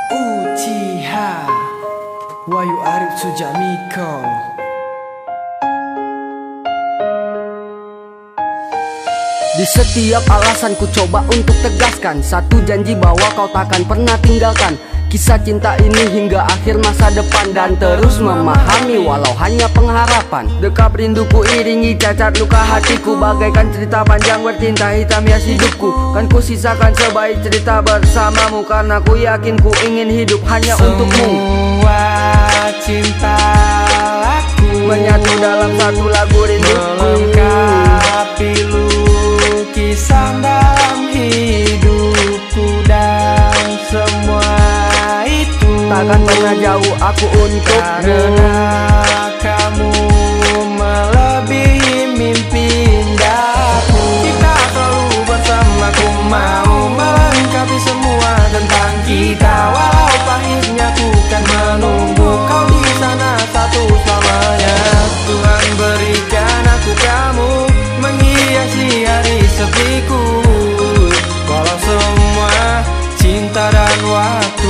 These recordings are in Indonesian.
Uchiha Wahyu Arif Sujamiko. Di setiap alasan ku coba untuk tegaskan satu janji bahwa kau takkan pernah tinggalkan kisah cinta ini hingga akhir masa depan, dan terus memahami walau hanya pengharapan. Dekap rinduku iringi cacat luka hatiku, bagaikan cerita panjang bertinta hitam hias hidupku. Kan ku sisakan sebaik cerita bersamamu, karena ku yakin ku ingin hidup hanya untukmu. Semua cinta aku menyatu dalam satu lagu rinduku, melengkapi lukisan dalam hidupku, dan semua itu takkan pernah jauh aku untukmu. Karena kamu melebihi mimpi indahku. Kita selalu bersama, ku mau melengkapi semua tentang kita. Walau pahitnya ku kan menunggu kau di sana satu selamanya. Tuhan berikan aku kamu menghiasi hari sepiku, walau semua cinta dan waktu.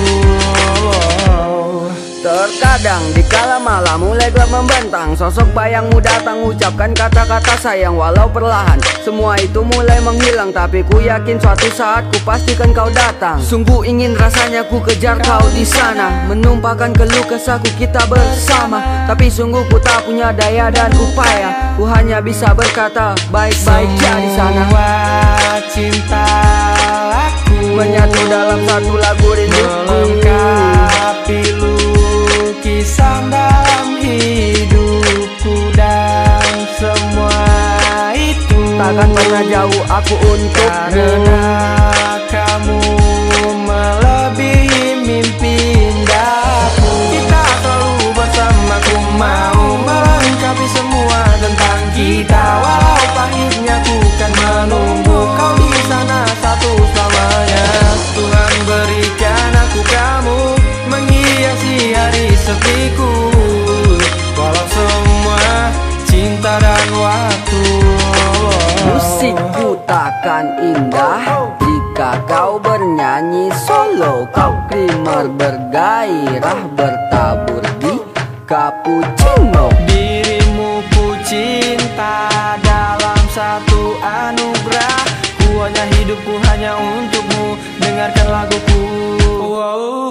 Terkadang dikala malam mulai gelap membentang, sosok bayangmu datang ucapkan kata-kata sayang. Walau perlahan semua itu mulai menghilang, tapi ku yakin suatu saat ku pastikan kau datang. Sungguh ingin rasanya ku kejar kau di sana, menumpahkan keluh kesahku kita bersama. Tapi sungguh ku tak punya daya dan upaya, ku hanya bisa berkata baik-baik ya di sana. Semua cinta aku menyatu dalam satu lagu rinduku, melengkapi lukisan dalam hidupku, dan semua itu takkan pernah jauh aku untukmu. Karena kamu melebihi mimpi indahku. Kita selalu bersama, ku mau melengkapi semua tentang kita. Walau pahitnya ku kan menunggu kau di sana satu selamanya. Tuhan berikan aku kamu menghiasi hari sepiku, walau semua cinta dan waktu. Musikku takkan indah jika kau bernyanyi solo. Kau krimer bergairah bertabur di cappuccino. Dirimu ku cinta dalam satu anugerah. Ku hanya hidupku hanya untukmu, dengarkan laguku. Wow.